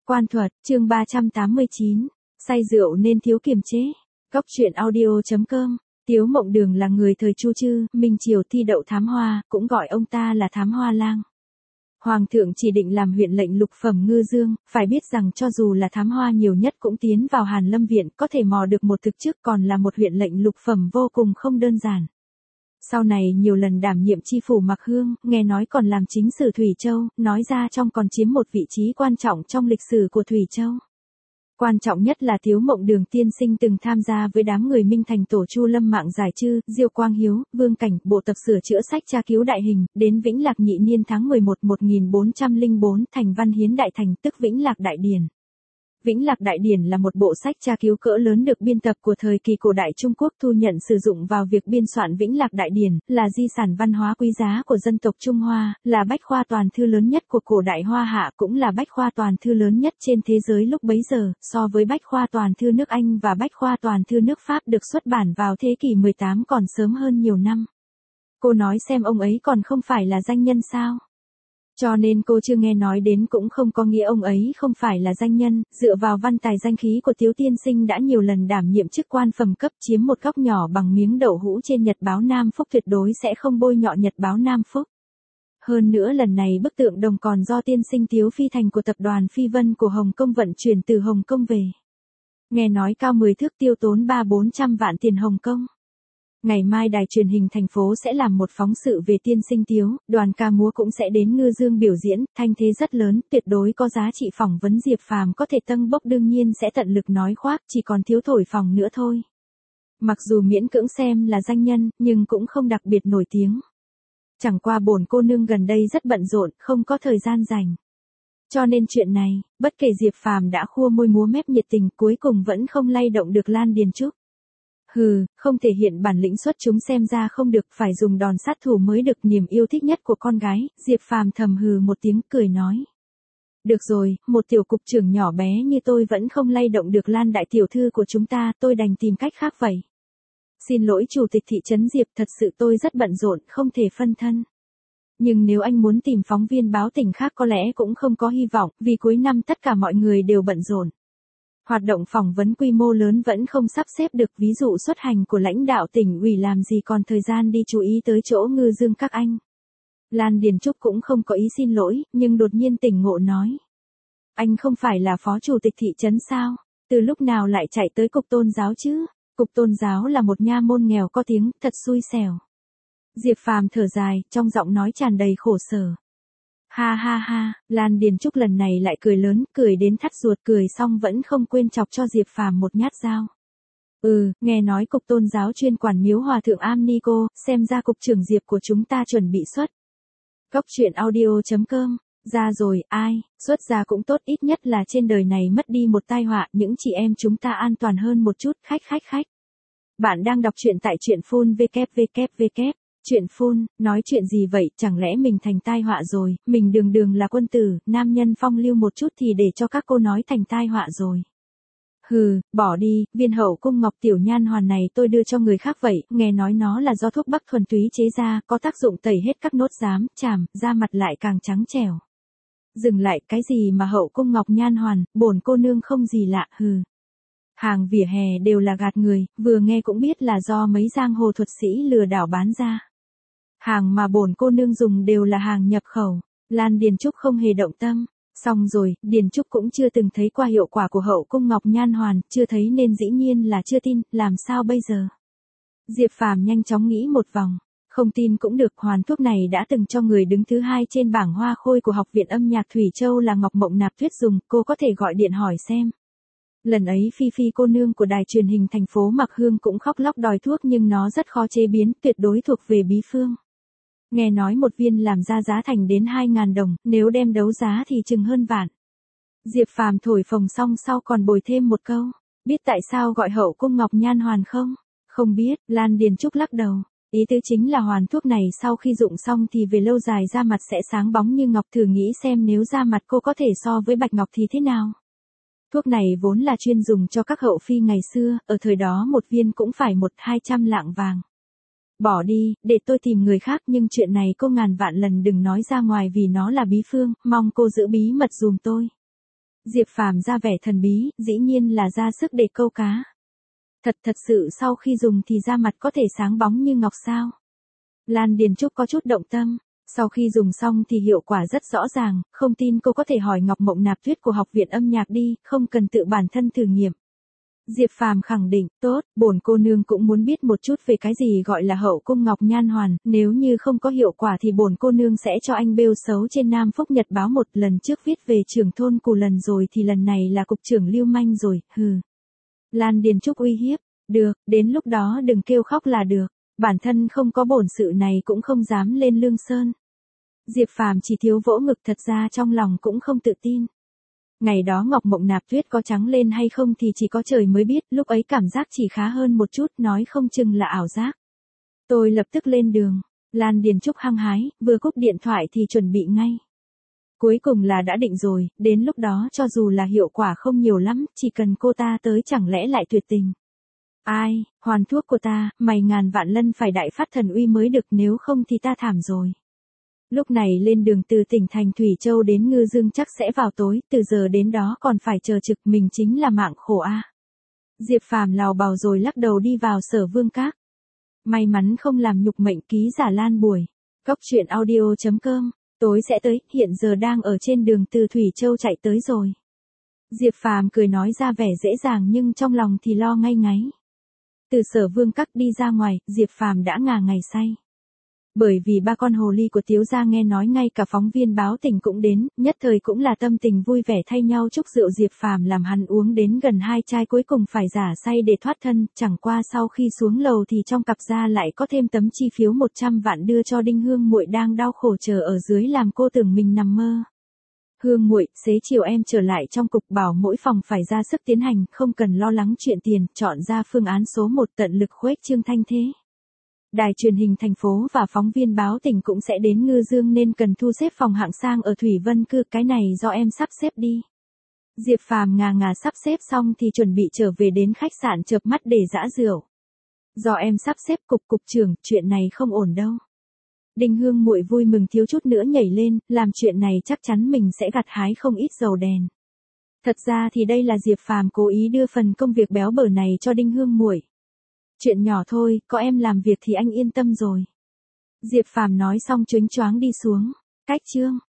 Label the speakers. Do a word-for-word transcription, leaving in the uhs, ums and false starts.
Speaker 1: Quan thuật, chương ba trăm tám mươi chín, say rượu nên thiếu kiềm chế. Góc truyện audio chấm com. Tiếu Mộng Đường là người thời Chu Trư, Minh Triều thi đậu thám hoa, cũng gọi ông ta là thám hoa lang. Hoàng thượng chỉ định làm huyện lệnh lục phẩm ngư dương, phải biết rằng cho dù là thám hoa nhiều nhất cũng tiến vào Hàn Lâm viện, có thể mò được một thực chức, còn là một huyện lệnh lục phẩm vô cùng không đơn giản. Sau này nhiều lần đảm nhiệm chi phủ Mạc Hương, nghe nói còn làm chính sử Thủy Châu, nói ra trong còn chiếm một vị trí quan trọng trong lịch sử của Thủy Châu. Quan trọng nhất là Tiếu Mộng Đường tiên sinh từng tham gia với đám người Minh Thành tổ Chu Lâm Mạng Giải Trư, Diêu Quang Hiếu, Vương Cảnh, bộ tập sửa chữa sách tra cứu đại hình, đến Vĩnh Lạc nhị niên tháng mười một một nghìn bốn trăm lẻ bốn, thành Văn Hiến Đại Thành, tức Vĩnh Lạc Đại Điển. Vĩnh Lạc Đại Điển là một bộ sách tra cứu cỡ lớn được biên tập của thời kỳ cổ đại Trung Quốc, thu nhận sử dụng vào việc biên soạn Vĩnh Lạc Đại Điển, là di sản văn hóa quý giá của dân tộc Trung Hoa, là bách khoa toàn thư lớn nhất của cổ đại Hoa Hạ, cũng là bách khoa toàn thư lớn nhất trên thế giới lúc bấy giờ, so với bách khoa toàn thư nước Anh và bách khoa toàn thư nước Pháp được xuất bản vào thế kỷ mười tám còn sớm hơn nhiều năm. Cô nói xem ông ấy còn không phải là danh nhân sao? Cho nên cô chưa nghe nói đến cũng không có nghĩa ông ấy không phải là danh nhân, dựa vào văn tài danh khí của Tiếu tiên sinh đã nhiều lần đảm nhiệm chức quan phẩm cấp, chiếm một góc nhỏ bằng miếng đậu hũ trên Nhật báo Nam Phúc, tuyệt đối sẽ không bôi nhọ Nhật báo Nam Phúc. Hơn nữa lần này bức tượng đồng còn do tiên sinh Tiếu Phi Thành của tập đoàn Phi Vân của Hồng Kông vận chuyển từ Hồng Kông về. Nghe nói cao mười thước, tiêu tốn ba bốn trăm vạn tiền Hồng Kông. Ngày mai đài truyền hình thành phố sẽ làm một phóng sự về tiên sinh Tiếu, đoàn ca múa cũng sẽ đến Ngư Dương biểu diễn, thanh thế rất lớn, tuyệt đối có giá trị. Phỏng vấn Diệp Phàm có thể tâng bốc, đương nhiên sẽ tận lực nói khoác, chỉ còn thiếu thổi phồng nữa thôi. Mặc dù miễn cưỡng xem là danh nhân, nhưng cũng không đặc biệt nổi tiếng. Chẳng qua bổn cô nương gần đây rất bận rộn, không có thời gian rảnh. Cho nên chuyện này, bất kể Diệp Phàm đã khua môi múa mép nhiệt tình, cuối cùng vẫn không lay động được Lan Điền Trúc. Hừ, không thể hiện bản lĩnh xuất chúng xem ra không được, phải dùng đòn sát thủ mới được. Niềm yêu thích nhất của con gái, Diệp Phàm thầm hừ một tiếng, cười nói. Được rồi, một tiểu cục trưởng nhỏ bé như tôi vẫn không lay động được Lan đại tiểu thư của chúng ta, tôi đành tìm cách khác vậy. Xin lỗi chủ tịch thị trấn Diệp, thật sự tôi rất bận rộn, không thể phân thân. Nhưng nếu anh muốn tìm phóng viên báo tỉnh khác có lẽ cũng không có hy vọng, vì cuối năm tất cả mọi người đều bận rộn. Hoạt động phỏng vấn quy mô lớn vẫn không sắp xếp được, ví dụ xuất hành của lãnh đạo tỉnh ủy làm gì còn thời gian đi chú ý tới chỗ Ngư Dương các anh. Lan Điền Trúc cũng không có ý xin lỗi, nhưng đột nhiên tỉnh ngộ nói. Anh không phải là phó chủ tịch thị trấn sao? Từ lúc nào lại chạy tới cục tôn giáo chứ? Cục tôn giáo là một nha môn nghèo có tiếng, thật xui xẻo. Diệp Phàm thở dài, trong giọng nói tràn đầy khổ sở. Ha ha ha, Lan Điền Trúc lần này lại cười lớn, cười đến thắt ruột, cười xong vẫn không quên chọc cho Diệp Phàm một nhát dao. Ừ, nghe nói cục tôn giáo chuyên quản miếu hòa thượng Am Ni Cô, xem ra cục trưởng Diệp của chúng ta chuẩn bị xuất. Góc truyện audio chấm com, ra rồi, ai, xuất ra cũng tốt, ít nhất là trên đời này mất đi một tai họa, những chị em chúng ta an toàn hơn một chút, khách khách khách. Bạn đang đọc truyện tại truyện phun www. Chuyện phun, nói chuyện gì vậy, chẳng lẽ mình thành tai họa rồi, mình đường đường là quân tử, nam nhân phong lưu một chút thì để cho các cô nói thành tai họa rồi. Hừ, bỏ đi, viên hậu cung ngọc tiểu nhan hoàn này tôi đưa cho người khác vậy, nghe nói nó là do thuốc bắc thuần túy chế ra, có tác dụng tẩy hết các nốt dám, chàm, da mặt lại càng trắng trẻo. Dừng lại, cái gì mà hậu cung ngọc nhan hoàn, bổn cô nương không gì lạ, hừ. Hàng vỉa hè đều là gạt người, vừa nghe cũng biết là do mấy giang hồ thuật sĩ lừa đảo bán ra. Hàng mà bổn cô nương dùng đều là hàng nhập khẩu. Lan Điền Trúc không hề động tâm. Xong rồi, Điền Trúc cũng chưa từng thấy qua hiệu quả của hậu cung ngọc nhan hoàn, chưa thấy nên dĩ nhiên là chưa tin, làm sao bây giờ? Diệp Phàm nhanh chóng nghĩ một vòng. Không tin cũng được, hoàn thuốc này đã từng cho người đứng thứ hai trên bảng hoa khôi của Học viện âm nhạc Thủy Châu là Ngọc Mộng Nạp Tuyết dùng, cô có thể gọi điện hỏi xem. Lần ấy Phi Phi cô nương của đài truyền hình thành phố Mạc Hương cũng khóc lóc đòi thuốc, nhưng nó rất khó chế biến, tuyệt đối thuộc về bí phương. Nghe nói một viên làm ra giá thành đến hai ngàn đồng, nếu đem đấu giá thì chừng hơn vạn. Diệp Phàm thổi phồng xong sau còn bồi thêm một câu, biết tại sao gọi hậu cung ngọc nhan hoàn không? Không biết, Lan Điền Trúc lắc đầu. Ý tứ chính là hoàn thuốc này sau khi dụng xong thì về lâu dài da mặt sẽ sáng bóng như ngọc, thử nghĩ xem nếu da mặt cô có thể so với bạch ngọc thì thế nào? Thuốc này vốn là chuyên dùng cho các hậu phi ngày xưa, ở thời đó một viên cũng phải một hai trăm lạng vàng. Bỏ đi, để tôi tìm người khác, nhưng chuyện này cô ngàn vạn lần đừng nói ra ngoài vì nó là bí phương, mong cô giữ bí mật dùm tôi. Diệp Phàm ra vẻ thần bí, dĩ nhiên là ra sức để câu cá. Thật thật sự sau khi dùng thì da mặt có thể sáng bóng như ngọc sao? Lan Điền Trúc có chút động tâm. Sau khi dùng xong thì hiệu quả rất rõ ràng, không tin cô có thể hỏi Ngọc Mộng Nạp Tuyết của học viện âm nhạc đi, không cần tự bản thân thử nghiệm. Diệp Phàm khẳng định, tốt, bổn cô nương cũng muốn biết một chút về cái gì gọi là hậu cung Ngọc Nhan Hoàn, nếu như không có hiệu quả thì bổn cô nương sẽ cho anh bêu xấu trên Nam Phúc Nhật báo một lần trước viết về trưởng thôn Cù lần rồi thì lần này là cục trưởng lưu manh rồi, hừ. Lan Điền Trúc uy hiếp, được, đến lúc đó đừng kêu khóc là được, bản thân không có bổn sự này cũng không dám lên Lương Sơn. Diệp Phàm chỉ thiếu vỗ ngực, thật ra trong lòng cũng không tự tin. Ngày đó Ngọc Mộng Nạp Tuyết có trắng lên hay không thì chỉ có trời mới biết, lúc ấy cảm giác chỉ khá hơn một chút, nói không chừng là ảo giác. Tôi lập tức lên đường, Lan Điền Trúc hăng hái, vừa cúp điện thoại thì chuẩn bị ngay. Cuối cùng là đã định rồi, đến lúc đó cho dù là hiệu quả không nhiều lắm, chỉ cần cô ta tới chẳng lẽ lại tuyệt tình. Ai, hoàn thuốc của ta, mày ngàn vạn lân phải đại phát thần uy mới được, nếu không thì ta thảm rồi. Lúc này lên đường từ tỉnh thành Thủy Châu đến Ngư Dương chắc sẽ vào tối, từ giờ đến đó còn phải chờ trực, mình chính là mạng khổ a. Diệp Phàm lào bào rồi lắc đầu đi vào Sở Vương Các. May mắn không làm nhục mệnh ký giả Lan Buổi. Cóc truyện audio chấm com, tối sẽ tới, hiện giờ đang ở trên đường từ Thủy Châu chạy tới rồi. Diệp Phàm cười nói ra vẻ dễ dàng nhưng trong lòng thì lo ngay ngáy. Từ Sở Vương Các đi ra ngoài, Diệp Phàm đã ngà ngày say. Bởi vì ba con hồ ly của Tiếu gia nghe nói ngay cả phóng viên báo tình cũng đến, nhất thời cũng là tâm tình vui vẻ thay nhau chúc rượu. Diệp Phàm làm hắn uống đến gần hai chai cuối cùng phải giả say để thoát thân, chẳng qua sau khi xuống lầu thì trong cặp gia lại có thêm tấm chi phiếu một trăm vạn đưa cho Đinh Hương Muội đang đau khổ chờ ở dưới làm cô tưởng mình nằm mơ. Hương Muội, xế chiều em trở lại trong cục bảo mỗi phòng phải ra sức tiến hành, không cần lo lắng chuyện tiền, chọn ra phương án số một tận lực khuếch trương thanh thế. Đài truyền hình thành phố và phóng viên báo tình cũng sẽ đến Ngư Dương nên cần thu xếp phòng hạng sang ở Thủy Vân Cư, cái này do em sắp xếp đi. Diệp Phàm ngà ngà sắp xếp xong thì chuẩn bị trở về đến khách sạn chợp mắt để dã rượu. Do em sắp xếp cục cục trưởng, chuyện này không ổn đâu. Đinh Hương Muội vui mừng thiếu chút nữa nhảy lên, làm chuyện này chắc chắn mình sẽ gặt hái không ít dầu đèn. Thật ra thì đây là Diệp Phàm cố ý đưa phần công việc béo bở này cho Đinh Hương Muội. Chuyện nhỏ thôi, có em làm việc thì anh yên tâm rồi. Diệp Phàm nói xong choáng choáng đi xuống. Cách chương.